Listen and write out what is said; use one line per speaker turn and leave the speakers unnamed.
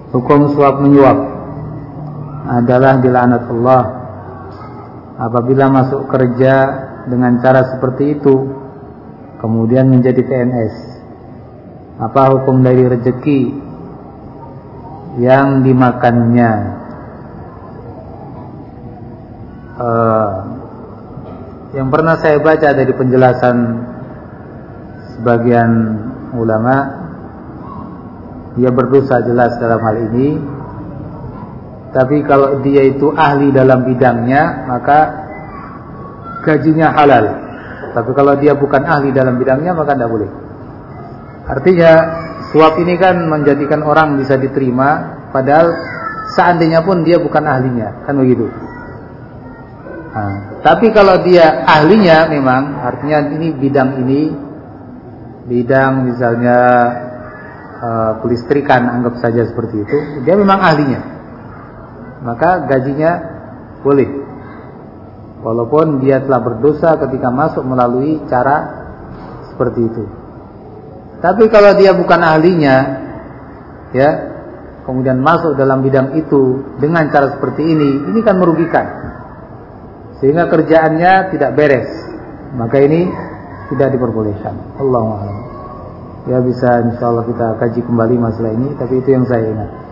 Hukum suap menyuap adalah dilaknat Allah apabila masuk kerja dengan cara seperti itu kemudian menjadi PNS. Apa hukum dari rezeki yang dimakannya? Yang pernah saya baca dari penjelasan sebagian ulama, dia berdosa jelas dalam hal ini. Tapi kalau dia itu ahli dalam bidangnya, maka gajinya halal. Tapi kalau dia bukan ahli dalam bidangnya, maka tidak boleh. Artinya suap ini kan menjadikan orang bisa diterima, padahal seandainya pun dia bukan ahlinya, kan begitu. Tapi kalau dia ahlinya memang, artinya ini, bidang misalnya kelistrikan, anggap saja seperti itu, dia memang ahlinya, maka gajinya boleh, walaupun dia telah berdosa ketika masuk melalui cara seperti itu. Tapi kalau dia bukan ahlinya, ya, kemudian masuk dalam bidang itu dengan cara seperti ini kan merugikan, sehingga kerjaannya tidak beres, maka ini tidak diperbolehkan. Allahu a'lam. Ya, bisa insyaallah kita kaji kembali masalah ini, tapi itu yang saya ingat.